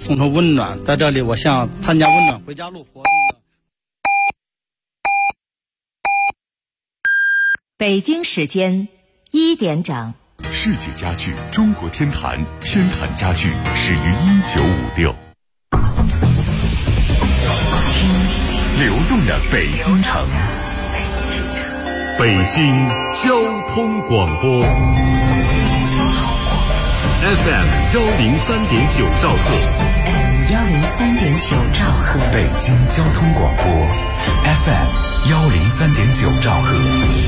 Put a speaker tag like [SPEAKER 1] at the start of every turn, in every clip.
[SPEAKER 1] 送出温暖。在这里，我向参加温暖回家路活动的
[SPEAKER 2] 北京时间1点整。
[SPEAKER 3] 世纪家具中国天坛，天坛家具始于1956。流动的北京城，北京交通广播 FM 103.9兆赫
[SPEAKER 2] 103.9兆赫，
[SPEAKER 3] 北京交通广播 FM 103.9兆赫。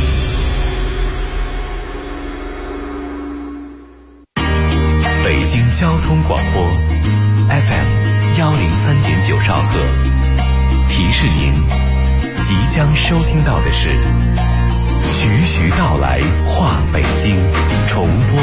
[SPEAKER 3] 北京交通广播 FM 103.9兆赫，提示您即将收听到的是徐徐道来话北京重播。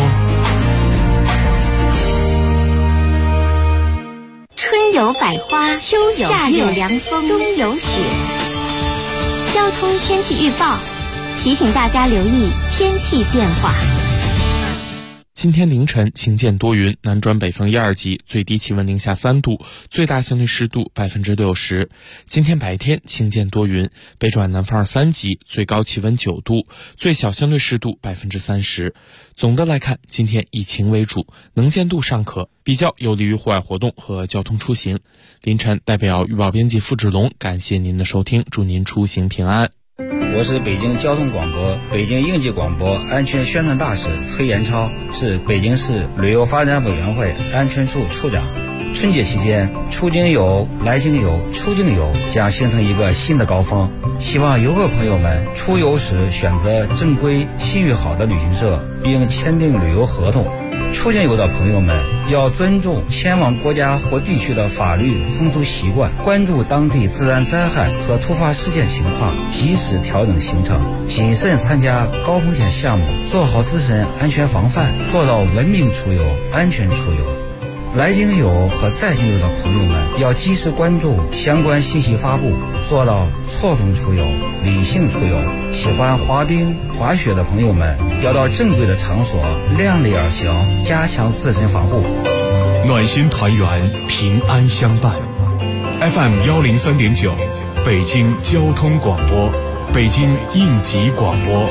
[SPEAKER 4] 春有百花，秋有夏有凉风，冬有雪。交通天气预报提醒大家留意天气变化。
[SPEAKER 5] 今天凌晨晴间多云，南转北风1、2级，最低气温零下3度，最大相对湿度60%。今天白天晴间多云，北转南风2、3级，最高气温9度，最小相对湿度30%。总的来看，今天以晴为主，能见度尚可，比较有利于户外活动和交通出行。凌晨代表预报编辑付志龙，感谢您的收听，祝您出行平安。
[SPEAKER 6] 我是北京交通广播、北京应急广播安全宣传大使崔延超，是北京市旅游发展委员会安全处处长。春节期间，出境游、来境游、出境游将形成一个新的高峰，希望游客朋友们出游时选择正规、信誉好的旅行社，并签订旅游合同。出境游的朋友们要尊重前往国家或地区的法律风俗习惯，关注当地自然灾害和突发事件情况，及时调整行程，谨慎参加高风险项目，做好自身安全防范，做到文明出游、安全出游。来境游和在境游的朋友们要及时关注相关信息发布，做到错峰出游、理性出游。喜欢滑冰、滑雪的朋友们要到正规的场所，量力而行，加强自身防护。
[SPEAKER 3] 暖心团圆，平安相伴。FM 103.9，北京交通广播，北京应急广播。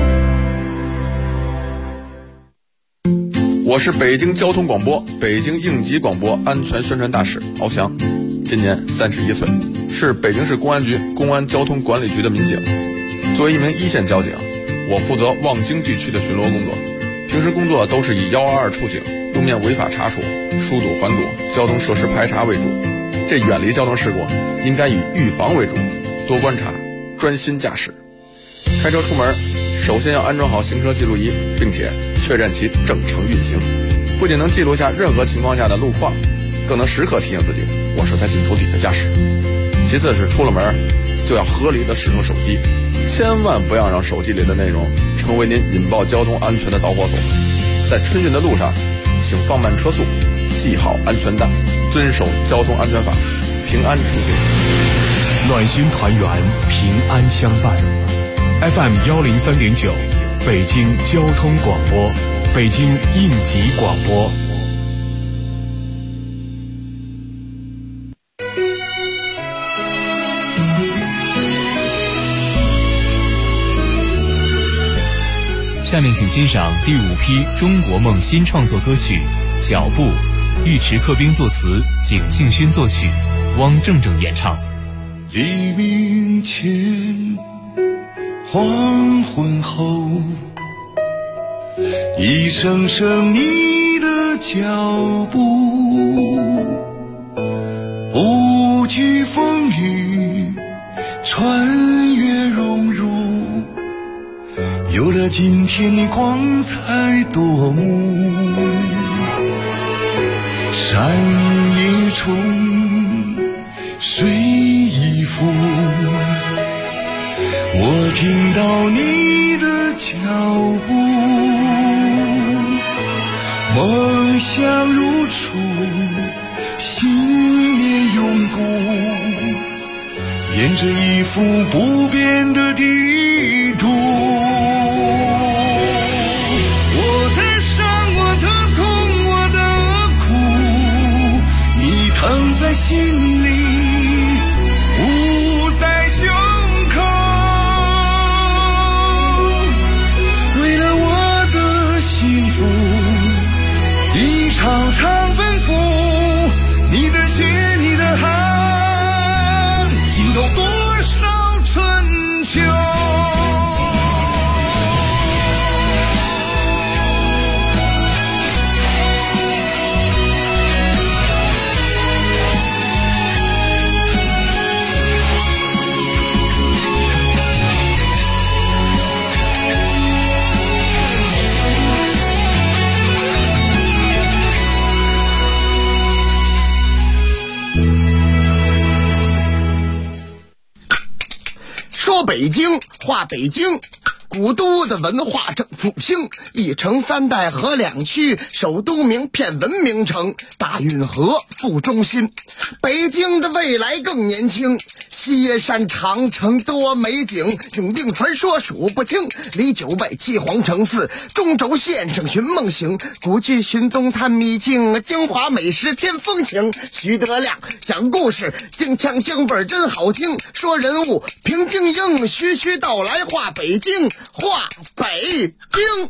[SPEAKER 7] 我是北京交通广播、北京应急广播安全宣传大使敖翔，今年31岁，是北京市公安局公安交通管理局的民警。作为一名一线交警，我负责望京地区的巡逻工作，平时工作都是以122出警、路面违法查处、疏堵缓堵、交通设施排查为主。这远离交通事故应该以预防为主，多观察，专心驾驶。开车出门首先要安装好行车记录仪，并且确认其正常运行，不仅能记录下任何情况下的路况，更能时刻提醒自己我是在镜头底下驾驶。其次是出了门就要合理的使用手机，千万不要让手机里的内容成为您引爆交通安全的导火索。在春运的路上，请放慢车速，系好安全带，遵守交通安全法，平安出行。
[SPEAKER 3] 暖心团圆，平安相伴。FM 103.9，北京交通广播，北京应急广播。
[SPEAKER 8] 下面请欣赏第5批中国梦新创作歌曲《脚步》，尉迟克兵作词，景庆勋作曲，汪正正演唱。
[SPEAKER 9] 黎明前，黄昏后，一声声你的脚步，不惧风雨，穿越荣辱，有了今天你光彩夺目。山一重，水一浮，我听到你的脚步，梦想如初，信念永固，沿着一幅不变的地图。我的伤，我的痛，我的苦，你疼在心里，捂在胸口。为了我的幸福，一场场奔赴，你的血，你的汗，浸透多少春秋。
[SPEAKER 10] 说北京话北京，古都的文化正复兴，一城三代河两区，首都名片文明城，大运河副中心。北京的未来更年轻，西山长城多美景，永定传说数不清，离九外七皇城寺，中轴线上寻梦行，古剧寻踪探秘境，京华美食添风情。徐德亮讲故事，京腔京味真好听，说人物平静应，徐徐道来话北京，话北京。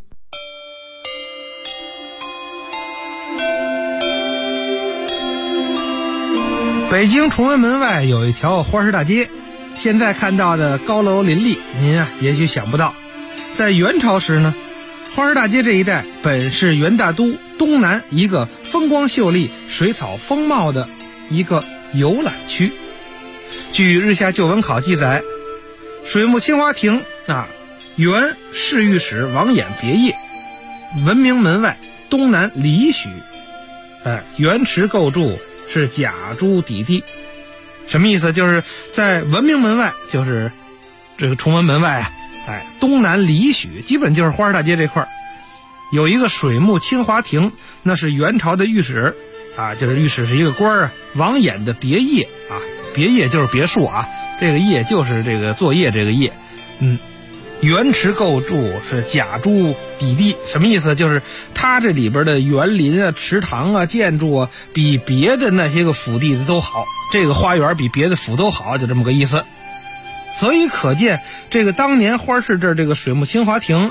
[SPEAKER 11] 北京崇文门外有一条花市大街，现在看到的高楼林立，您啊也许想不到，在元朝时呢，花市大街这一带本是元大都东南一个风光秀丽、水草丰茂的一个游览区。据日下旧文考记载，水木清华亭原侍御史王衍别业，文明门外东南里许，原池构筑是甲朱底地。什么意思？就是在文明门外，就是这个崇文门外东南里许，基本就是花市大街这块有一个水木清华亭，那是元朝的御史就是御史是一个官王衍的别业别业就是别墅这个业就是这个作业这个业。原池构筑是甲朱底地，什么意思？就是它这里边的园林池塘建筑比别的那些个府地的都好，这个花园比别的府都好，就这么个意思。所以可见这个当年花市这个水木清华亭，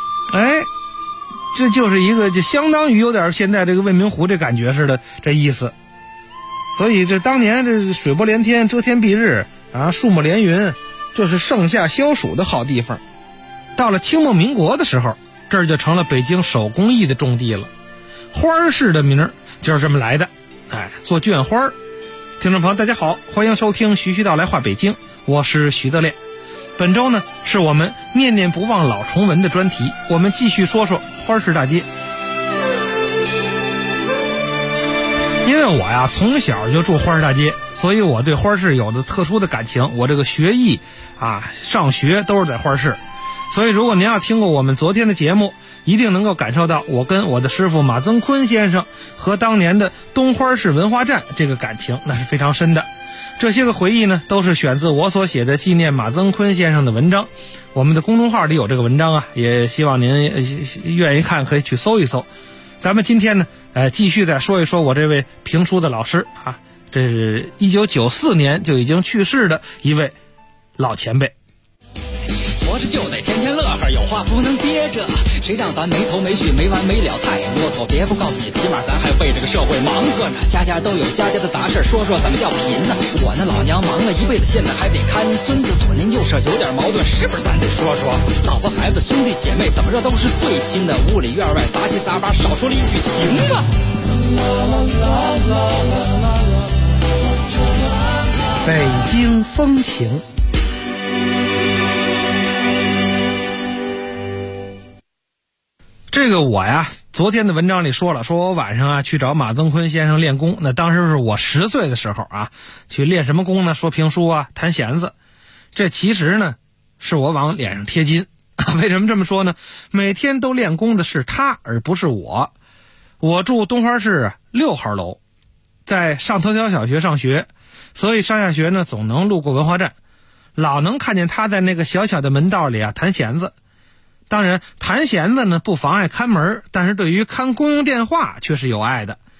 [SPEAKER 11] 这就是一个就相当于有点现在这个未名湖这感觉似的这意思。所以这当年这水波连天，遮天蔽日树木连云，这是盛夏消暑的好地方。到了清末民国的时候，这儿就成了北京手工艺的重地了。花市的名就是这么来的，做绢花。听众朋友大家好，欢迎收听徐徐道来话北京，我是徐德烈。本周呢是我们念念不忘老崇文的专题，我们继续说说花市大街。因为我从小就住花市大街，所以我对花市有着特殊的感情。我这个学艺上学都是在花市，所以如果您要听过我们昨天的节目，一定能够感受到我跟我的师傅马增坤先生和当年的东花市文化站这个感情，那是非常深的。这些个回忆呢，都是选自我所写的纪念马增坤先生的文章。我们的公众号里有这个文章也希望您愿意看，可以去搜一搜。咱们今天呢继续再说一说我这位评书的老师这是1994年就已经去世的一位老前辈。
[SPEAKER 12] 活着就得天天乐呵，有话不能憋着，谁让咱没头没绪没完没了太啰嗦。别不告诉你，起码咱还为这个社会忙活呢。家家都有家家的杂事，说说怎么叫贫呢？我那老娘忙了一辈子，现在还得看孙子，左邻右舍有点矛盾，是不是咱得说说？老婆孩子兄弟姐妹怎么着都是最亲的，屋里院外杂七杂八，少说了一句行啊。
[SPEAKER 11] 北京风情。这个我昨天的文章里说了，说我晚上去找马增坤先生练功。那当时是我10岁的时候去练什么功呢？说评书弹弦子。这其实呢是我往脸上贴金。为什么这么说呢？每天都练功的是他，而不是我。我住东花市6号楼，在上头条小学上学，所以上下学呢总能路过文化站，老能看见他在那个小小的门道里弹弦子。当然弹弦子呢不妨碍看门，但是对于看公用电话却是有碍的。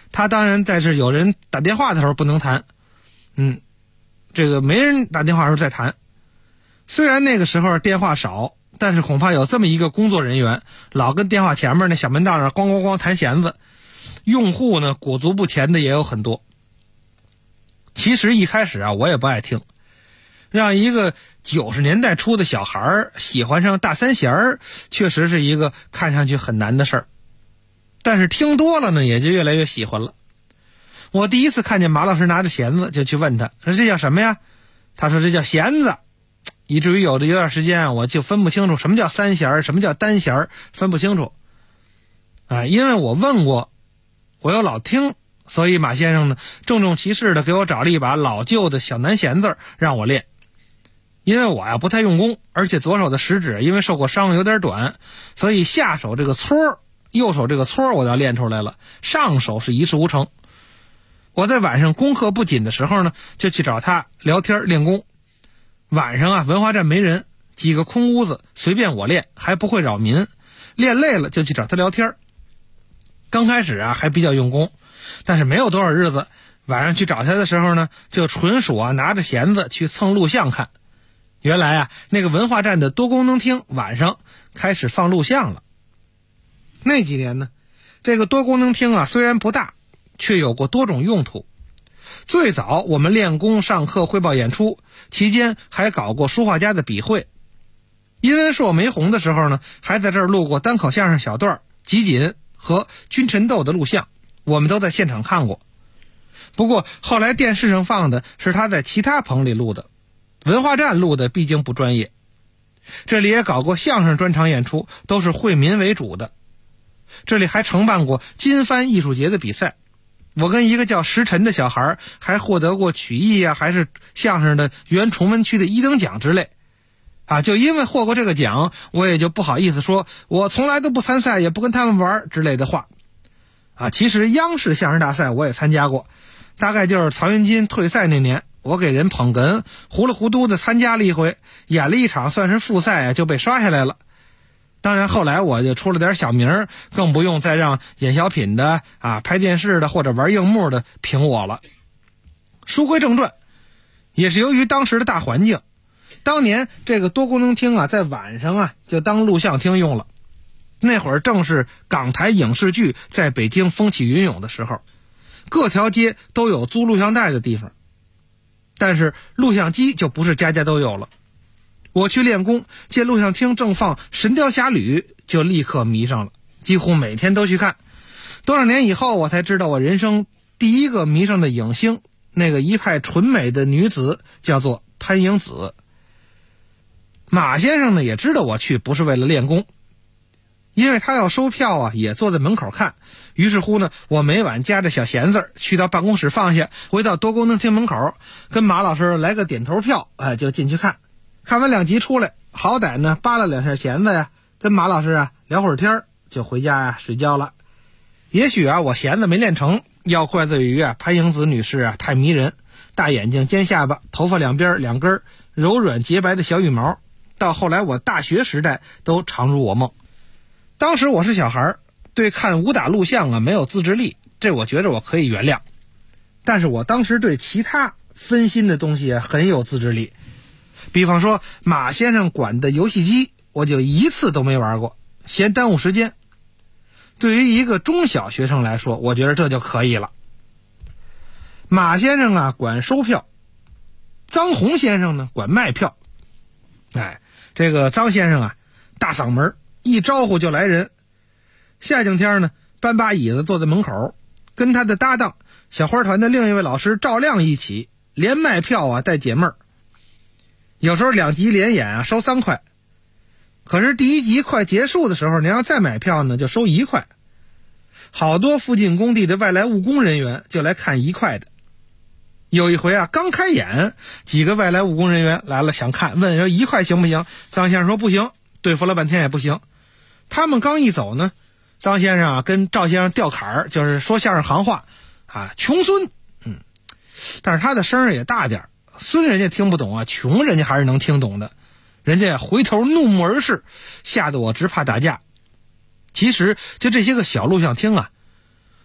[SPEAKER 11] 他当然在这有人打电话的时候不能弹，这个没人打电话的时候再弹。虽然那个时候电话少，但是恐怕有这么一个工作人员，老跟电话前面那小门道上咣咣咣弹弦子，用户呢裹足不前的也有很多。其实一开始我也不爱听，让一个90年代初的小孩喜欢上大三弦确实是一个看上去很难的事儿。但是听多了呢，也就越来越喜欢了。我第一次看见马老师拿着弦子，就去问他说这叫什么呀？他说这叫弦子。以至于有段时间我就分不清楚什么叫三弦，什么叫单弦，分不清楚。因为我问过，我又老听，所以马先生呢郑重其事的给我找了一把老旧的小南弦子让我练。因为我不太用功，而且左手的食指因为受过伤有点短，所以下手这个搓，右手这个搓我要练出来了，上手是一事无成。我在晚上功课不紧的时候呢，就去找他聊天练功。晚上文化站没人，几个空屋子随便我练，还不会扰民。练累了就去找他聊天。刚开始还比较用功，但是没有多少日子，晚上去找他的时候呢，就纯属拿着弦子去蹭录像看。原来那个文化站的多功能厅晚上开始放录像了。那几年呢，这个多功能厅虽然不大，却有过多种用途。最早我们练功上课汇报演出期间还搞过书画家的笔会。殷文硕没红的时候呢，还在这儿录过单口相声小段集锦和君臣斗的录像，我们都在现场看过。不过后来电视上放的是他在其他棚里录的，文化站录的毕竟不专业。这里也搞过相声专场演出，都是惠民为主的。这里还承办过金帆艺术节的比赛，我跟一个叫石晨的小孩还获得过曲艺还是相声的原崇文区的1等奖之类。就因为获过这个奖，我也就不好意思说我从来都不参赛，也不跟他们玩之类的话。其实央视相声大赛我也参加过，大概就是曹云金退赛那年，我给人捧哏糊里糊涂的参加了一回，演了一场算是复赛就被刷下来了。当然后来我就出了点小名，更不用再让演小品的拍电视的或者玩硬幕的评我了。书归正传，也是由于当时的大环境，当年这个多功能厅在晚上就当录像厅用了。那会儿正是港台影视剧在北京风起云涌的时候，各条街都有租录像带的地方，但是录像机就不是家家都有了。我去练功，见录像厅正放《神雕侠侣》，就立刻迷上了，几乎每天都去看。多少年以后，我才知道我人生第一个迷上的影星，那个一派纯美的女子叫做潘迎紫。马先生呢也知道我去不是为了练功，因为他要收票也坐在门口看。于是乎呢，我每晚夹着小弦子去到办公室放下，回到多功能厅门口，跟马老师来个点头票，就进去看。看完2集出来，好歹呢扒了2下弦子跟马老师聊会儿天，就回家睡觉了。也许我弦子没练成，要怪罪于潘迎紫女士太迷人，大眼睛尖下巴，头发两边2根柔软洁白的小羽毛，到后来我大学时代都常入我梦。当时我是小孩，对看武打录像没有自制力，这我觉着我可以原谅。但是我当时对其他分心的东西很有自制力，比方说马先生管的游戏机，我就一次都没玩过，嫌耽误时间。对于一个中小学生来说，我觉得这就可以了。马先生管收票，臧洪先生呢管卖票。这个臧先生大嗓门，一招呼就来人。夏景天呢搬把椅子坐在门口，跟他的搭档小花团的另一位老师赵亮一起，连卖票带解闷儿。有时候2集连演收3块，可是第1集快结束的时候，您要再买票呢就收1块。好多附近工地的外来务工人员就来看1块的。有一回刚开演，几个外来务工人员来了想看，问说1块行不行？臧先生说不行，对付了半天也不行。他们刚一走呢，臧先生跟赵先生调坎儿，就是说相声行话穷孙。但是他的声也大点，孙人家听不懂穷人家还是能听懂的。人家回头怒目而视，吓得我直怕打架。其实就这些个小录像厅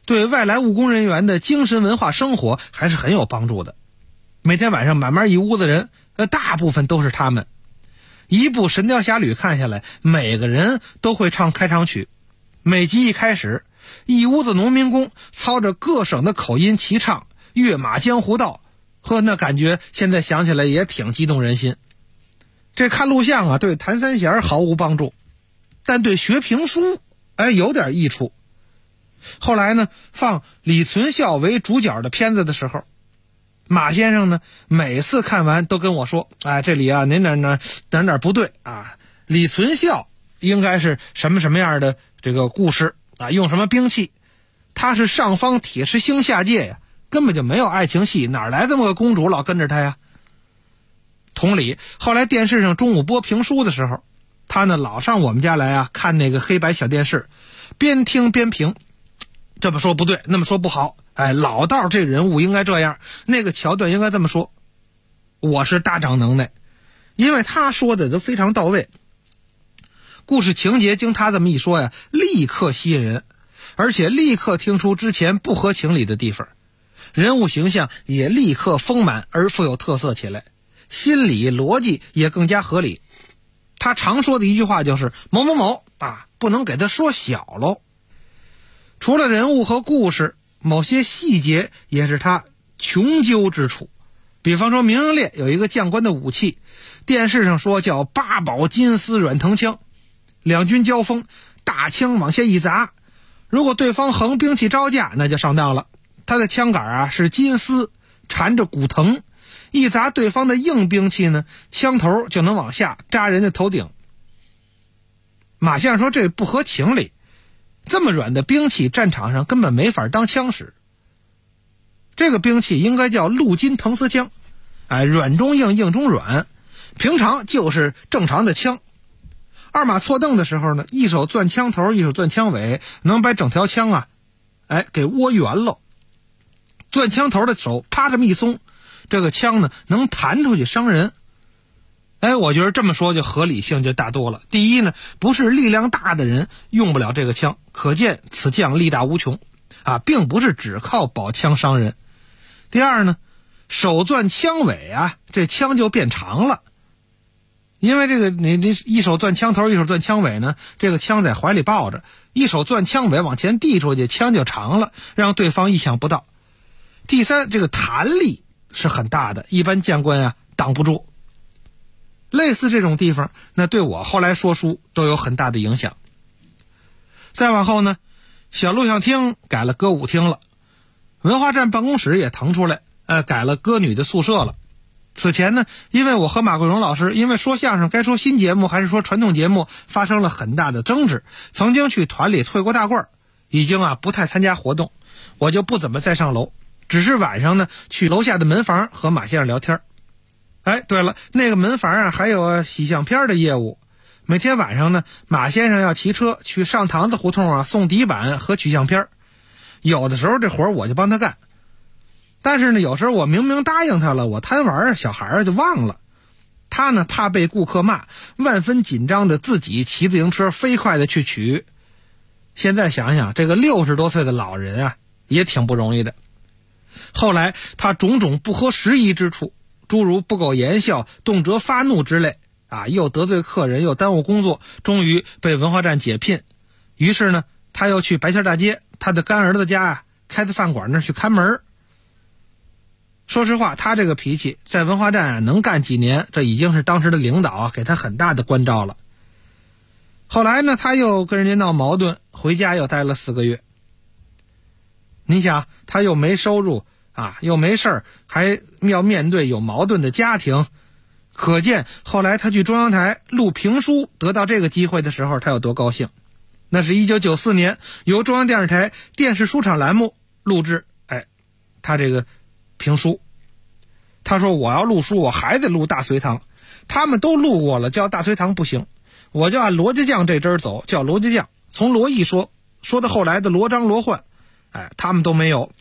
[SPEAKER 11] 对外来务工人员的精神文化生活还是很有帮助的。每天晚上满满一屋子人，大部分都是他们。一部《神雕侠侣》看下来，每个人都会唱开场曲。每集一开始，一屋子农民工操着各省的口音齐唱《跃马江湖道》，那感觉现在想起来也挺激动人心。这看录像啊，对谭三弦毫无帮助，但对学评书有点益处。后来呢，放李存孝为主角的片子的时候，马先生呢每次看完都跟我说，这里啊您哪不对啊，李存孝应该是什么样的这个故事啊，用什么兵器，他是上方铁石星下界呀，根本就没有爱情戏，哪来这么个公主老跟着他呀？同理，后来电视上中午播评书的时候，他呢老上我们家来看那个黑白小电视，边听边评，这么说不对，那么说不好，老道这人物应该这样，那个桥段应该这么说。我是大长能耐，因为他说的都非常到位，故事情节经他这么一说呀，立刻吸引人，而且立刻听出之前不合情理的地方，人物形象也立刻丰满而富有特色起来，心理逻辑也更加合理。他常说的一句话就是某某某不能给他说小喽。除了人物和故事，某些细节也是他穷究之处。比方说明英烈有一个将官的武器，电视上说叫八宝金丝软藤枪，两军交锋，大枪往下一砸，如果对方横兵器招架，那就上当了。他的枪杆是金丝缠着骨藤，一砸对方的硬兵器呢，枪头就能往下扎人的头顶。马先生说这不合情理，这么软的兵器战场上根本没法当枪使，这个兵器应该叫陆金藤丝枪，软中硬，硬中软，平常就是正常的枪。二马错蹬的时候呢，一手攥枪头，一手攥枪尾，能把整条枪给窝圆了。攥枪头的手啪这么一松，这个枪呢能弹出去伤人。我觉得这么说就合理性就大多了。第一呢，不是力量大的人用不了这个枪，可见此将力大无穷并不是只靠宝枪伤人。第二呢，手攥枪尾这枪就变长了，因为这个你一手攥枪头，一手攥枪尾呢，这个枪在怀里抱着，一手攥枪尾往前递出去，枪就长了，让对方意想不到。第三，这个弹力是很大的，一般将官挡不住。类似这种地方，那对我后来说书都有很大的影响。再往后呢，小录像厅改了歌舞厅了，文化站办公室也腾出来，改了歌女的宿舍了。此前呢，因为我和马桂荣老师因为说相声该说新节目还是说传统节目发生了很大的争执，曾经去团里退过大褂，已经不太参加活动，我就不怎么再上楼，只是晚上呢去楼下的门房和马先生聊天。对了，那个门房还有洗相片的业务，每天晚上呢，马先生要骑车去上堂子胡同送底板和取相片，有的时候这活我就帮他干。但是呢，有时候我明明答应他了，我贪玩小孩就忘了。他呢怕被顾客骂，万分紧张的自己骑自行车飞快的去取。现在想想，这个60多岁的老人也挺不容易的。后来他种种不合时宜之处，诸如不苟言笑、动辄发怒之类又得罪客人又耽误工作，终于被文化站解聘。于是呢，他又去白线大街他的干儿子家开的饭馆那儿去看门。说实话，他这个脾气在文化站能干几年，这已经是当时的领导给他很大的关照了。后来呢，他又跟人家闹矛盾，回家又待了4个月。你想，他又没收入又没事儿，还要面对有矛盾的家庭，可见后来他去中央台录评书得到这个机会的时候，他有多高兴。那是1994年由中央电视台电视书场栏目录制他这个评书。他说我要录书，我还得录大隋唐，他们都录过了，叫大隋唐不行，我就按罗家将这支走，叫罗家将，从罗毅说到后来的罗章罗焕，他们都没有。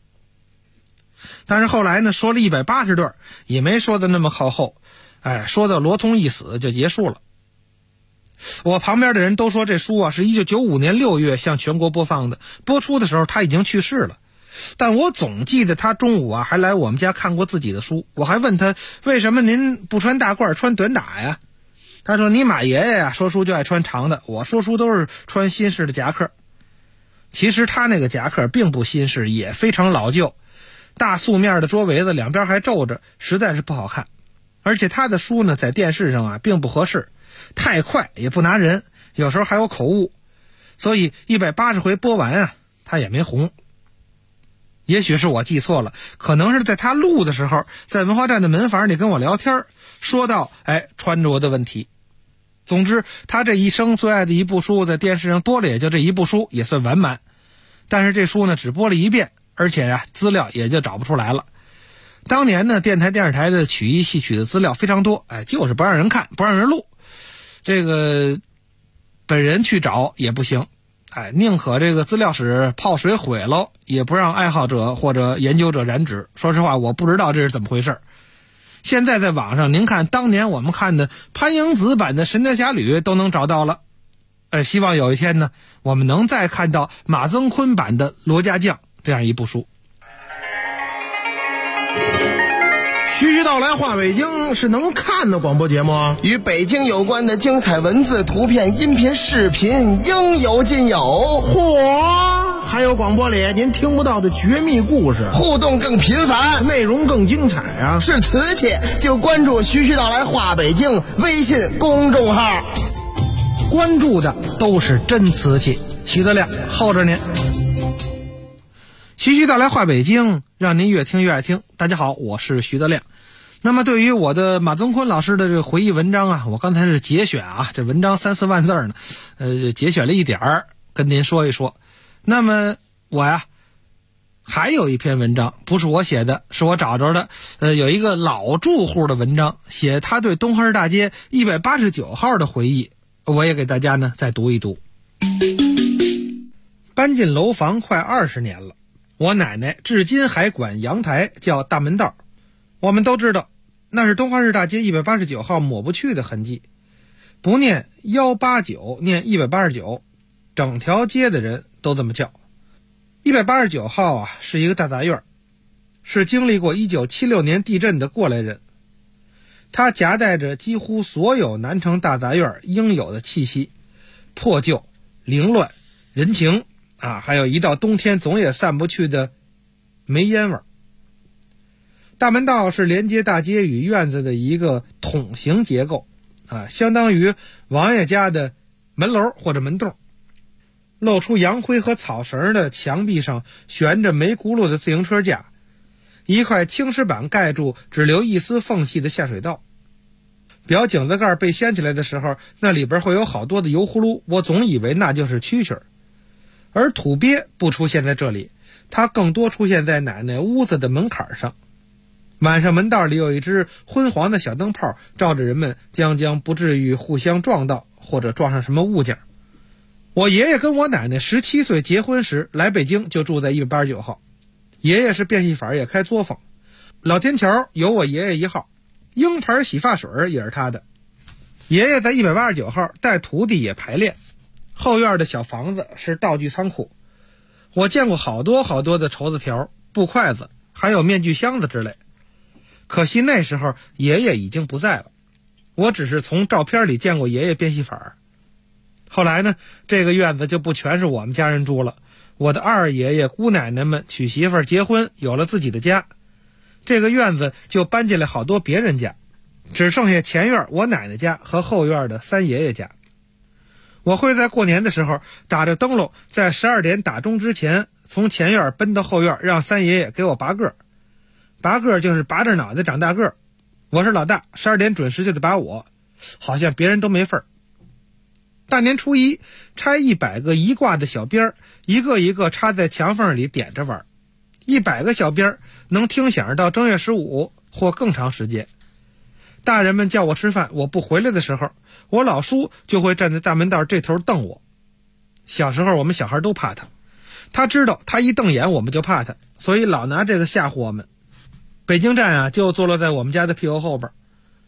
[SPEAKER 11] 但是后来呢，说了180段也没说的那么靠后，说到罗通一死就结束了。 我旁边的人都说这书啊是1995年6月向全国播放的，播出的时候他已经去世了。但我总记得他中午啊还来我们家看过自己的书，我还问他为什么您不穿大褂穿短打呀？他说你马爷爷呀说书就爱穿长的，我说书都是穿新式的夹克。其实他那个夹克并不新式，也非常老旧，大素面的桌围子两边还皱着，实在是不好看。而且他的书呢在电视上啊并不合适，太快也不拿人，有时候还有口误，所以180回播完啊他也没红。也许是我记错了，可能是在他录的时候在文化站的门房里跟我聊天，说到穿着的问题。总之他这一生最爱的一部书在电视上播了也就这一部书，也算完满。但是这书呢只播了一遍，而且啊资料也就找不出来了。当年呢电台电视台的曲艺戏曲的资料非常多，就是不让人看不让人录，这个本人去找也不行，宁可这个资料室泡水毁了，也不让爱好者或者研究者染指。说实话我不知道这是怎么回事。现在在网上您看当年我们看的潘迎紫版的《神雕侠侣》都能找到了。希望有一天呢我们能再看到马增昆版的《罗家将》这样一部书。
[SPEAKER 10] 徐徐道来话北京是能看的广播节目啊，与北京有关的精彩文字、图片、音频、视频应有尽有。嚯！还有广播里您听不到的绝密故事，互动更频繁，内容更精彩啊！是瓷器就关注徐徐道来话北京微信公众号，
[SPEAKER 11] 关注的都是真瓷器。徐德亮候着您。徐徐道来话北京，让您越听越爱听。大家好，我是徐德亮。那么对于我的马增昆老师的这个回忆文章啊，我刚才是节选啊，这文章3-4万字呢，节选了一点儿跟您说一说。那么我呀还有一篇文章不是我写的，是我找着的，有一个老住户的文章，写他对东河大街189号的回忆，我也给大家呢再读一读。搬进楼房快20年了，我奶奶至今还管阳台叫大门道。我们都知道那是东华市大街189号抹不去的痕迹，不念189念189，整条街的人都这么叫。189号啊是一个大杂院，是经历过1976年地震的过来人，它夹带着几乎所有南城大杂院应有的气息，破旧、凌乱、人情啊，还有一到冬天总也散不去的煤烟味儿。大门道是连接大街与院子的一个筒形结构啊，相当于王爷家的门楼或者门洞。露出洋灰和草绳的墙壁上悬着没轱辘的自行车架，一块青石板盖住只留一丝缝隙的下水道。表井子盖被掀起来的时候，那里边会有好多的油葫芦，我总以为那就是蛐蛐儿。而土鳖不出现在这里，它更多出现在奶奶屋子的门槛上。晚上门道里有一只昏黄的小灯泡照着人们，将不至于互相撞到或者撞上什么物件。我爷爷跟我奶奶17岁结婚时来北京就住在189号，爷爷是变戏法也开作坊，老天桥有我爷爷一号，鹰牌洗发水也是他的。爷爷在189号带徒弟也排练，后院的小房子是道具仓库，我见过好多好多的绸子条、布筷子，还有面具箱子之类。可惜那时候爷爷已经不在了，我只是从照片里见过爷爷变戏法。后来呢，这个院子就不全是我们家人住了，我的二爷爷、姑奶奶们娶媳妇儿、结婚，有了自己的家，这个院子就搬进来好多别人家，只剩下前院我奶奶家和后院的三爷爷家。我会在过年的时候打着灯笼，在12点打钟之前从前院奔到后院，让三爷爷给我拔个。拔个就是拔着脑袋长大个，我是老大，12点准时就得拔我，好像别人都没份儿。大年初一拆100个一挂的小鞭，一个一个插在墙缝里点着玩，100个小鞭能听响到正月15或更长时间。大人们叫我吃饭，我不回来的时候，我老叔就会站在大门道这头瞪我。小时候我们小孩都怕他，他知道他一瞪眼我们就怕他，所以老拿这个吓唬我们。北京站啊就坐落在我们家的屁股后边。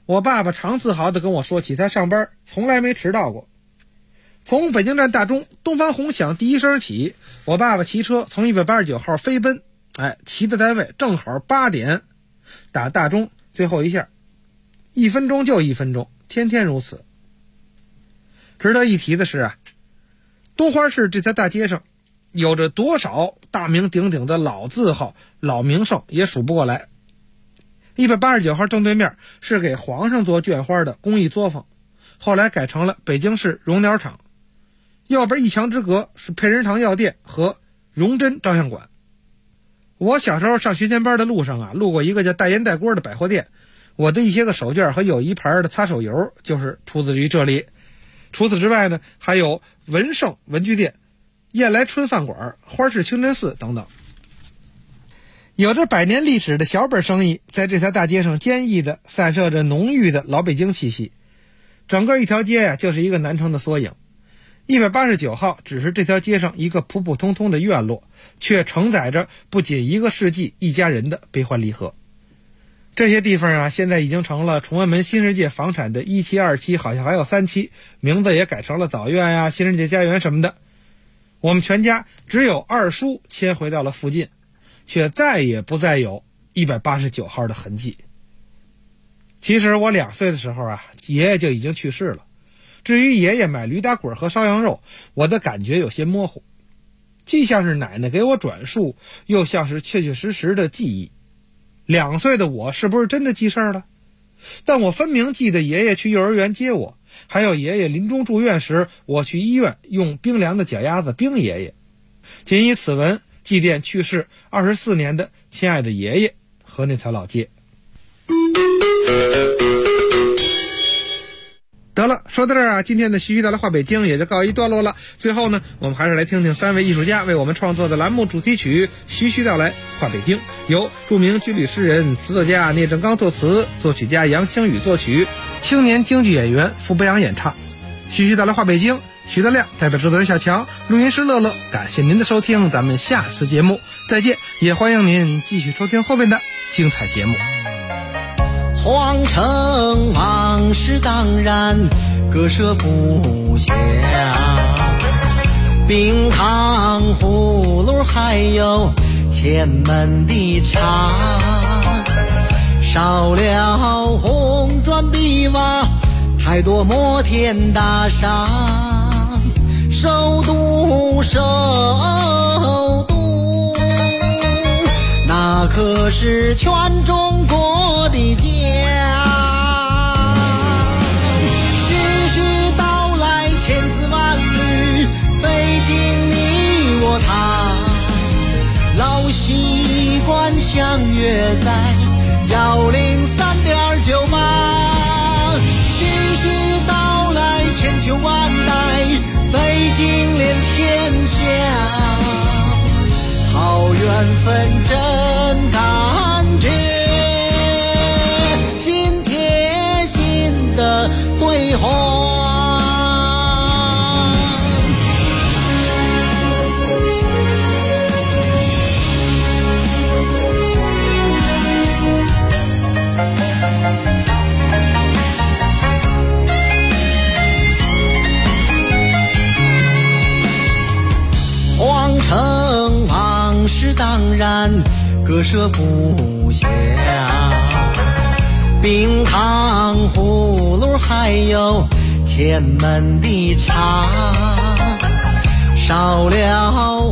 [SPEAKER 11] 我爸爸常自豪地跟我说起，他上班从来没迟到过。从北京站大钟东方红响第一声起，我爸爸骑车从189号飞奔，骑的单位正好8点，打大钟最后一下，1分钟就1分钟，天天如此。值得一提的是东花市这条大街上有着多少大名鼎鼎的老字号、老名胜也数不过来。189号正对面是给皇上做绢花的工艺作坊，后来改成了北京市绒鸟厂。右边一墙之隔是沛仁堂药店和荣臻照相馆。我小时候上学前班的路上路过一个叫大烟袋锅的百货店，我的一些个手绢和友谊牌的擦手油就是出自于这里。除此之外呢，还有文盛文具店、燕来春饭馆、花市清真寺等等。有着100年历史的小本生意在这条大街上坚毅地散射着浓郁的老北京气息。整个一条街就是一个南城的缩影。189号只是这条街上一个普普通通的院落，却承载着不仅1个世纪一家人的悲欢离合。这些地方现在已经成了崇安门新世界房产的1期、2期，好像还有3期，名字也改成了枣院新世界家园什么的。我们全家只有二叔迁回到了附近，却再也不再有189号的痕迹。其实我2岁的时候爷爷就已经去世了。至于爷爷买驴打滚和烧羊肉，我的感觉有些模糊，既像是奶奶给我转述，又像是确确实实的记忆。2岁的我是不是真的记事了？但我分明记得爷爷去幼儿园接我，还有爷爷临终住院时，我去医院用冰凉的脚丫子冰爷爷。仅以此文祭奠去世24年的亲爱的爷爷和那条老街。得了，说到这儿今天的徐徐道来话北京也就告一段落了。最后呢，我们还是来听听3位艺术家为我们创作的栏目主题曲《徐徐道来话北京》，由著名军旅诗人、词作家聂正刚作词，作曲家杨清宇作曲，青年京剧演员傅博阳演唱。徐徐道来话北京，徐德亮代表制作人小强，录音师乐乐，感谢您的收听，咱们下次节目再见，也欢迎您继续收听后面的精彩节目。
[SPEAKER 13] 皇城往事当然割舍不下，冰糖葫芦还有前门的茶，少了红砖碧瓦，还多摩天大厦，首都那可是全中国的家。徐徐道来千丝万缕，北京你我他，老习惯相约在103.98。徐徐道来千秋万代，北京连天下，好缘分真感觉，心贴心的对话。皇城往事当然割舍不下，冰糖葫芦还有前门的茶，少了